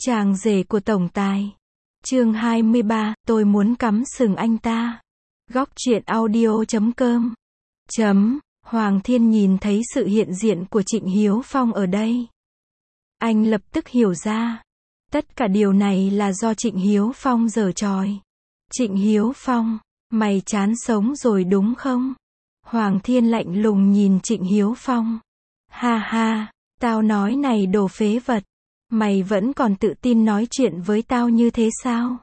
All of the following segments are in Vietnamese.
Chàng rể của tổng tài. Chương 23, tôi muốn cắm sừng anh ta. Góc truyện audio.com. Hoàng Thiên nhìn thấy sự hiện diện của Trịnh Hiếu Phong ở đây. Anh lập tức hiểu ra. Tất cả điều này là do Trịnh Hiếu Phong giở trò. Trịnh Hiếu Phong, mày chán sống rồi đúng không? Hoàng Thiên lạnh lùng nhìn Trịnh Hiếu Phong. Ha ha, tao nói này đồ phế vật. Mày vẫn còn tự tin nói chuyện với tao như thế sao?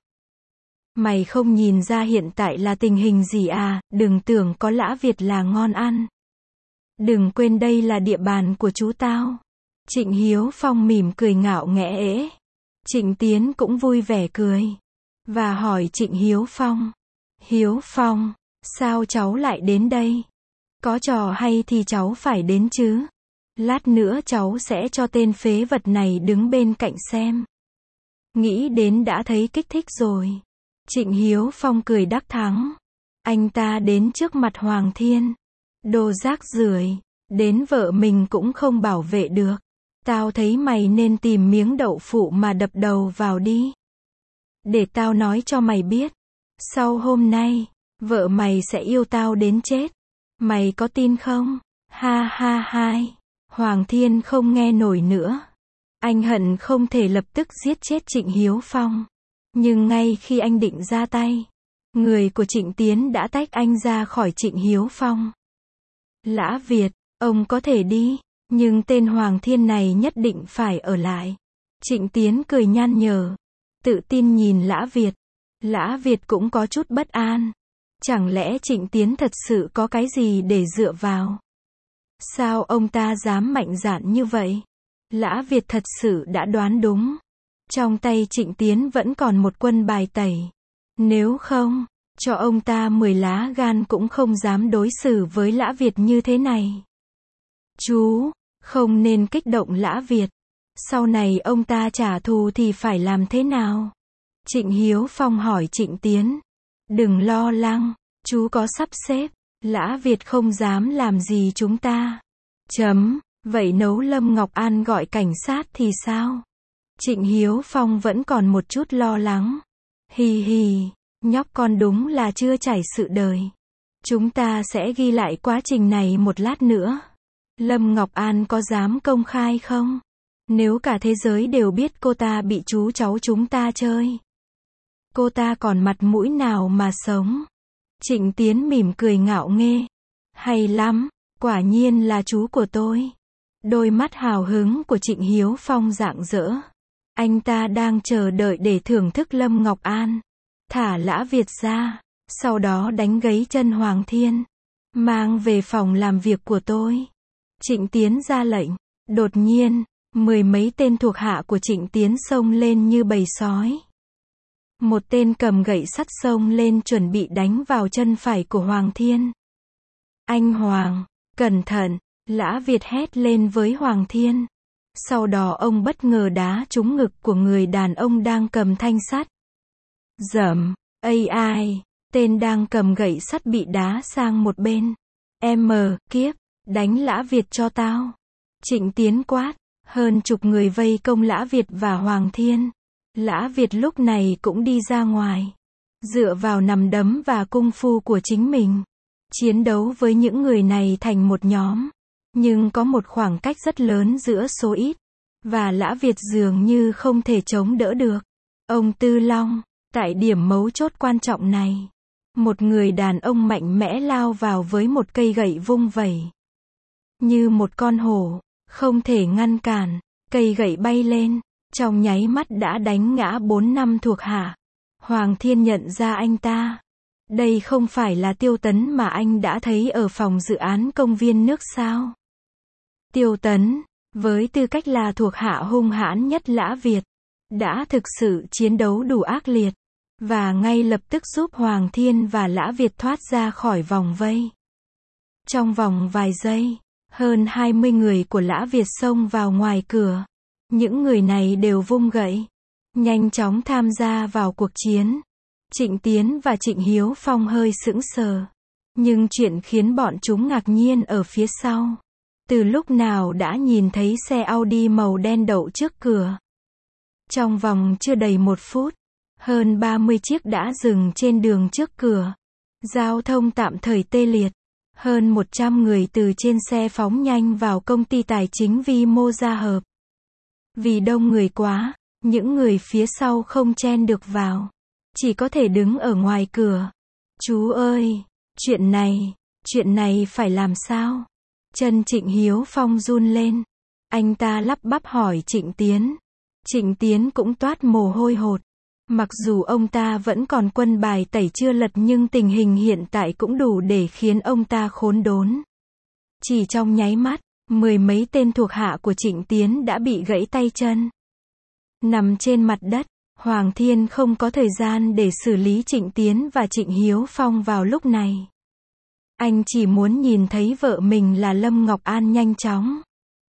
Mày không nhìn ra hiện tại là tình hình gì à? Đừng tưởng có Lã Việt là ngon ăn. Đừng quên đây là địa bàn của chú tao. Trịnh Hiếu Phong mỉm cười ngạo nghễ ế. Trịnh Tiến cũng vui vẻ cười. Và hỏi Trịnh Hiếu Phong. Hiếu Phong, sao cháu lại đến đây? Có trò hay thì cháu phải đến chứ. Lát nữa cháu sẽ cho tên phế vật này đứng bên cạnh xem. Nghĩ đến đã thấy kích thích rồi. Trịnh Hiếu Phong cười đắc thắng. Anh ta đến trước mặt Hoàng Thiên. Đồ rác rưởi, đến vợ mình cũng không bảo vệ được. Tao thấy mày nên tìm miếng đậu phụ mà đập đầu vào đi. Để tao nói cho mày biết. Sau hôm nay, vợ mày sẽ yêu tao đến chết. Mày có tin không? Ha ha hai. Hoàng Thiên không nghe nổi nữa. Anh hận không thể lập tức giết chết Trịnh Hiếu Phong. Nhưng ngay khi anh định ra tay, người của Trịnh Tiến đã tách anh ra khỏi Trịnh Hiếu Phong. Lã Việt, ông có thể đi, nhưng tên Hoàng Thiên này nhất định phải ở lại. Trịnh Tiến cười nhăn nhở, tự tin nhìn Lã Việt. Lã Việt cũng có chút bất an. Chẳng lẽ Trịnh Tiến thật sự có cái gì để dựa vào? Sao ông ta dám mạnh dạn như vậy? Lã Việt thật sự đã đoán đúng. Trong tay Trịnh Tiến vẫn còn một quân bài tẩy. Nếu không, cho ông ta 10 lá gan cũng không dám đối xử với Lã Việt như thế này. Chú, không nên kích động Lã Việt. Sau này ông ta trả thù thì phải làm thế nào? Trịnh Hiếu Phong hỏi Trịnh Tiến. Đừng lo lắng, chú có sắp xếp. Lã Việt không dám làm gì chúng ta. Vậy nấu Lâm Ngọc An gọi cảnh sát thì sao? Trịnh Hiếu Phong vẫn còn một chút lo lắng. Hì hì, nhóc con đúng là chưa trải sự đời. Chúng ta sẽ ghi lại quá trình này một lát nữa. Lâm Ngọc An có dám công khai không? Nếu cả thế giới đều biết cô ta bị chú cháu chúng ta chơi, cô ta còn mặt mũi nào mà sống? Trịnh Tiến mỉm cười ngạo nghễ. Hay lắm, quả nhiên là chú của tôi. Đôi mắt hào hứng của Trịnh Hiếu Phong rạng rỡ. Anh ta đang chờ đợi để thưởng thức Lâm Ngọc An. Thả Lã Việt ra, sau đó đánh gãy chân Hoàng Thiên. Mang về phòng làm việc của tôi. Trịnh Tiến ra lệnh. Đột nhiên, 10 mấy tên thuộc hạ của Trịnh Tiến xông lên như bầy sói. Một tên cầm gậy sắt xông lên chuẩn bị đánh vào chân phải của Hoàng Thiên. Anh Hoàng, cẩn thận, Lã Việt hét lên với Hoàng Thiên. Sau đó ông bất ngờ đá trúng ngực của người đàn ông đang cầm thanh sắt. Dẫm, ai, tên đang cầm gậy sắt bị đá sang một bên. Kiếp, đánh Lã Việt cho tao. Trịnh Tiến quát, hơn chục người vây công Lã Việt và Hoàng Thiên. Lã Việt lúc này cũng đi ra ngoài. Dựa vào nằm đấm và cung phu của chính mình. Chiến đấu với những người này thành một nhóm. Nhưng có một khoảng cách rất lớn giữa số ít. Và Lã Việt dường như không thể chống đỡ được. Ông Tư Long, tại điểm mấu chốt quan trọng này. Một người đàn ông mạnh mẽ lao vào với một cây gậy vung vẩy. Như một con hổ, không thể ngăn cản. Cây gậy bay lên. Trong nháy mắt đã đánh ngã 4 năm thuộc hạ. Hoàng Thiên nhận ra anh ta. Đây không phải là Tiêu Tấn mà anh đã thấy ở phòng dự án công viên nước sao? Tiêu Tấn, với tư cách là thuộc hạ hung hãn nhất Lã Việt, đã thực sự chiến đấu đủ ác liệt. Và ngay lập tức giúp Hoàng Thiên và Lã Việt thoát ra khỏi vòng vây. Trong vòng vài giây, hơn 20 người của Lã Việt xông vào ngoài cửa. Những người này đều vung gậy, nhanh chóng tham gia vào cuộc chiến. Trịnh Tiến và Trịnh Hiếu Phong hơi sững sờ. Nhưng chuyện khiến bọn chúng ngạc nhiên ở phía sau. Từ lúc nào đã nhìn thấy xe Audi màu đen đậu trước cửa. Trong vòng chưa đầy 1 phút, hơn 30 chiếc đã dừng trên đường trước cửa. Giao thông tạm thời tê liệt. Hơn 100 người từ trên xe phóng nhanh vào công ty tài chính vi mô gia hợp. Vì đông người quá, những người phía sau không chen được vào. Chỉ có thể đứng ở ngoài cửa. Chú ơi, chuyện này phải làm sao? Chân Trịnh Hiếu Phong run lên. Anh ta lắp bắp hỏi Trịnh Tiến. Trịnh Tiến cũng toát mồ hôi hột. Mặc dù ông ta vẫn còn quân bài tẩy chưa lật nhưng tình hình hiện tại cũng đủ để khiến ông ta khốn đốn. Chỉ trong nháy mắt, 10 mấy tên thuộc hạ của Trịnh Tiến đã bị gãy tay chân. Nằm trên mặt đất, Hoàng Thiên không có thời gian để xử lý Trịnh Tiến và Trịnh Hiếu Phong vào lúc này. Anh chỉ muốn nhìn thấy vợ mình là Lâm Ngọc An nhanh chóng.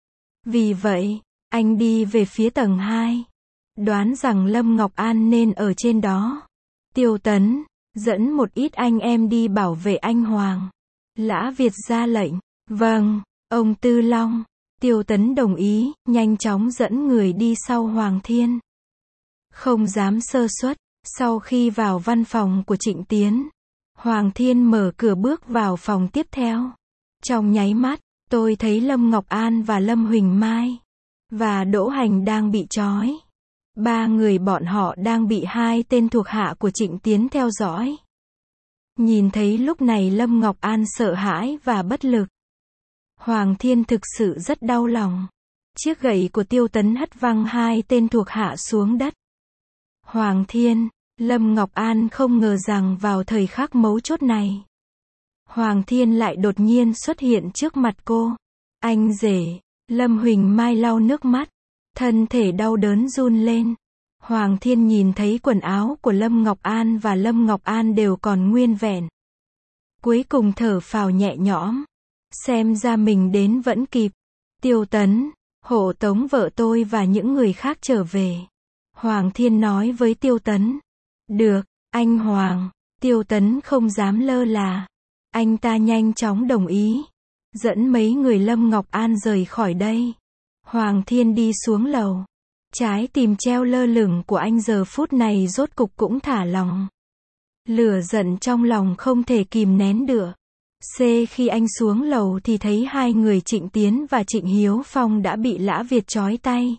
Vì vậy, anh đi về phía tầng 2. Đoán rằng Lâm Ngọc An nên ở trên đó. Tiêu Tấn, dẫn một ít anh em đi bảo vệ anh Hoàng. Lã Việt ra lệnh. Vâng, ông Tư Long. Tiêu Tấn đồng ý, nhanh chóng dẫn người đi sau Hoàng Thiên. Không dám sơ suất, sau khi vào văn phòng của Trịnh Tiến, Hoàng Thiên mở cửa bước vào phòng tiếp theo. Trong nháy mắt, tôi thấy Lâm Ngọc An và Lâm Huỳnh Mai và Đỗ Hành đang bị trói. 3 người bọn họ đang bị 2 tên thuộc hạ của Trịnh Tiến theo dõi. Nhìn thấy lúc này Lâm Ngọc An sợ hãi và bất lực. Hoàng Thiên thực sự rất đau lòng. Chiếc gậy của Tiêu Tấn hất văng 2 tên thuộc hạ xuống đất. Hoàng Thiên, Lâm Ngọc An không ngờ rằng vào thời khắc mấu chốt này, Hoàng Thiên lại đột nhiên xuất hiện trước mặt cô. Anh rể, Lâm Huỳnh Mai lau nước mắt, thân thể đau đớn run lên. Hoàng Thiên nhìn thấy quần áo của Lâm Ngọc An và Lâm Ngọc An đều còn nguyên vẹn. Cuối cùng thở phào nhẹ nhõm. Xem ra mình đến vẫn kịp. Tiêu Tấn, hộ tống vợ tôi và những người khác trở về. Hoàng Thiên nói với Tiêu Tấn. Được, anh Hoàng. Tiêu Tấn không dám lơ là. Anh ta nhanh chóng đồng ý. Dẫn mấy người Lâm Ngọc An rời khỏi đây. Hoàng Thiên đi xuống lầu. Trái tim treo lơ lửng của anh giờ phút này rốt cục cũng thả lỏng. Lửa giận trong lòng không thể kìm nén được. Khi anh xuống lầu thì thấy 2 người Trịnh Tiến và Trịnh Hiếu Phong đã bị Lã Việt trói tay.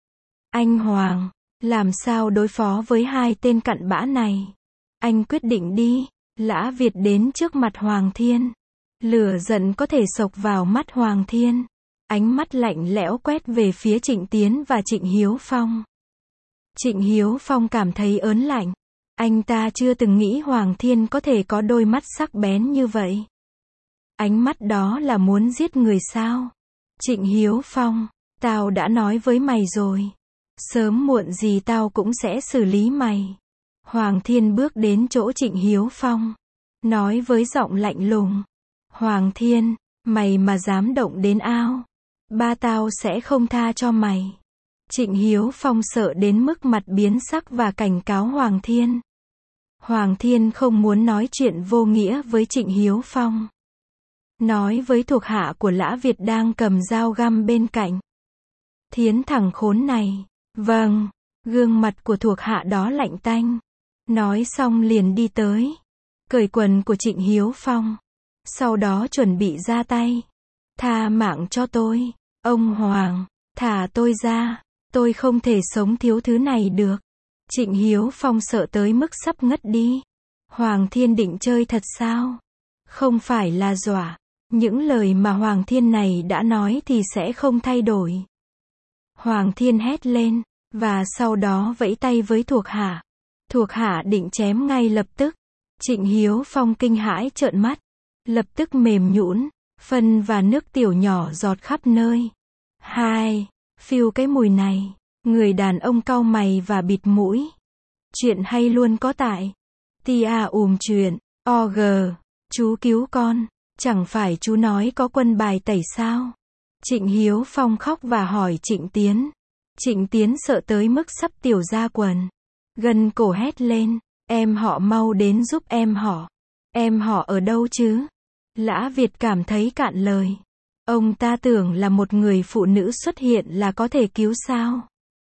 Anh Hoàng, làm sao đối phó với 2 tên cặn bã này? Anh quyết định đi. Lã Việt đến trước mặt Hoàng Thiên. Lửa giận có thể xộc vào mắt Hoàng Thiên. Ánh mắt lạnh lẽo quét về phía Trịnh Tiến và Trịnh Hiếu Phong. Trịnh Hiếu Phong cảm thấy ớn lạnh. Anh ta chưa từng nghĩ Hoàng Thiên có thể có đôi mắt sắc bén như vậy. Ánh mắt đó là muốn giết người sao? Trịnh Hiếu Phong, tao đã nói với mày rồi. Sớm muộn gì tao cũng sẽ xử lý mày. Hoàng Thiên bước đến chỗ Trịnh Hiếu Phong. Nói với giọng lạnh lùng. Hoàng Thiên, mày mà dám động đến ao, ba tao sẽ không tha cho mày. Trịnh Hiếu Phong sợ đến mức mặt biến sắc và cảnh cáo Hoàng Thiên. Hoàng Thiên không muốn nói chuyện vô nghĩa với Trịnh Hiếu Phong. Nói với thuộc hạ của Lã Việt đang cầm dao găm bên cạnh. Thiến thằng khốn này. Vâng, gương mặt của thuộc hạ đó lạnh tanh. Nói xong liền đi tới. Cởi quần của Trịnh Hiếu Phong. Sau đó chuẩn bị ra tay. Tha mạng cho tôi. Ông Hoàng, thả tôi ra. Tôi không thể sống thiếu thứ này được. Trịnh Hiếu Phong sợ tới mức sắp ngất đi. Hoàng Thiên định chơi thật sao? Không phải là dọa. Những lời mà Hoàng Thiên này đã nói thì sẽ không thay đổi. Hoàng Thiên hét lên, và sau đó vẫy tay với thuộc hạ. Thuộc hạ định chém ngay lập tức. Trịnh Hiếu Phong kinh hãi trợn mắt. Lập tức mềm nhũn, phân và nước tiểu nhỏ giọt khắp nơi. Phiêu cái mùi này. Người đàn ông cau mày và bịt mũi. Chuyện hay luôn có tại Tia chuyện, OG. Chú cứu con. Chẳng phải chú nói có quân bài tẩy sao? Trịnh Hiếu Phong khóc và hỏi Trịnh Tiến. Trịnh Tiến sợ tới mức sắp tiểu ra quần. Gân cổ hét lên. Em họ mau đến giúp em họ. Em họ ở đâu chứ? Lã Việt cảm thấy cạn lời. Ông ta tưởng là một người phụ nữ xuất hiện là có thể cứu sao?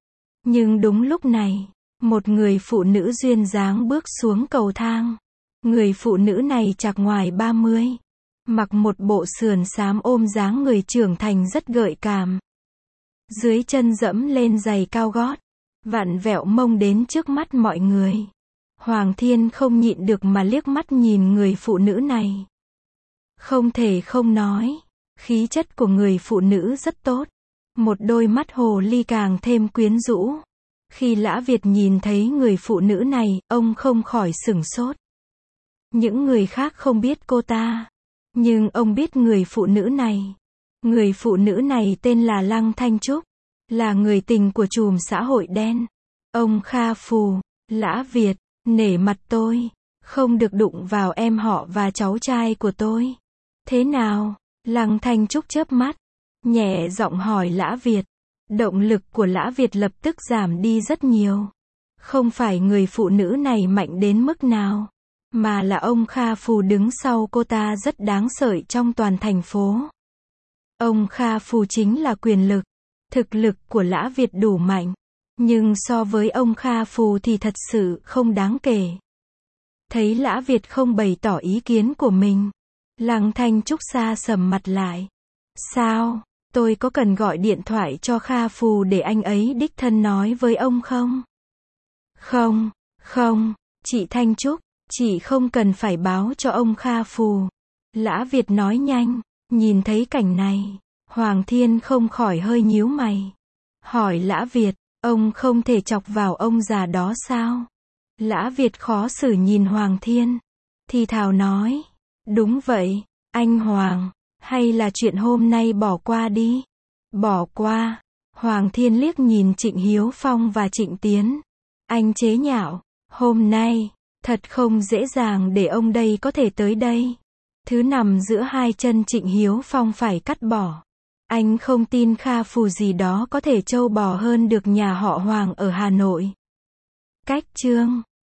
Nhưng đúng lúc này, một người phụ nữ duyên dáng bước xuống cầu thang. Người phụ nữ này chạc ngoài 30, mặc một bộ sườn xám ôm dáng người trưởng thành rất gợi cảm. Dưới chân dẫm lên giày cao gót, vặn vẹo mông đến trước mắt mọi người. Hoàng Thiên không nhịn được mà liếc mắt nhìn người phụ nữ này. Không thể không nói, khí chất của người phụ nữ rất tốt. Một đôi mắt hồ ly càng thêm quyến rũ. Khi Lã Việt nhìn thấy người phụ nữ này, ông không khỏi sửng sốt. Những người khác không biết cô ta, nhưng ông biết người phụ nữ này. Người phụ nữ này tên là Lăng Thanh Trúc, là người tình của trùm xã hội đen. Ông Kha Phù, Lã Việt, nể mặt tôi, không được đụng vào em họ và cháu trai của tôi. Thế nào? Lăng Thanh Trúc chớp mắt, nhẹ giọng hỏi Lã Việt. Động lực của Lã Việt lập tức giảm đi rất nhiều. Không phải người phụ nữ này mạnh đến mức nào, mà là ông Kha Phù đứng sau cô ta rất đáng sợ trong toàn thành phố. Ông Kha Phù chính là quyền lực. Thực lực của Lã Việt đủ mạnh, nhưng so với ông Kha Phù thì thật sự không đáng kể. Thấy Lã Việt không bày tỏ ý kiến của mình, Lăng Thanh Trúc xa sầm mặt lại. Sao? Tôi có cần gọi điện thoại cho Kha Phù để anh ấy đích thân nói với ông không? Không, chị Thanh Trúc, chị không cần phải báo cho ông Kha Phù. Lã Việt nói nhanh. Nhìn thấy cảnh này, Hoàng Thiên không khỏi hơi nhíu mày. Hỏi Lã Việt, ông không thể chọc vào ông già đó sao? Lã Việt khó xử nhìn Hoàng Thiên, thì thào nói, đúng vậy, anh Hoàng, hay là chuyện hôm nay bỏ qua đi. Bỏ qua. Hoàng Thiên liếc nhìn Trịnh Hiếu Phong và Trịnh Tiến. Anh chế nhạo, hôm nay, thật không dễ dàng để ông đây có thể tới đây. Thứ nằm giữa hai chân Trịnh Hiếu Phong phải cắt bỏ. Anh không tin Kha Phù gì đó có thể trâu bò hơn được nhà họ Hoàng ở Hà Nội. Cách chương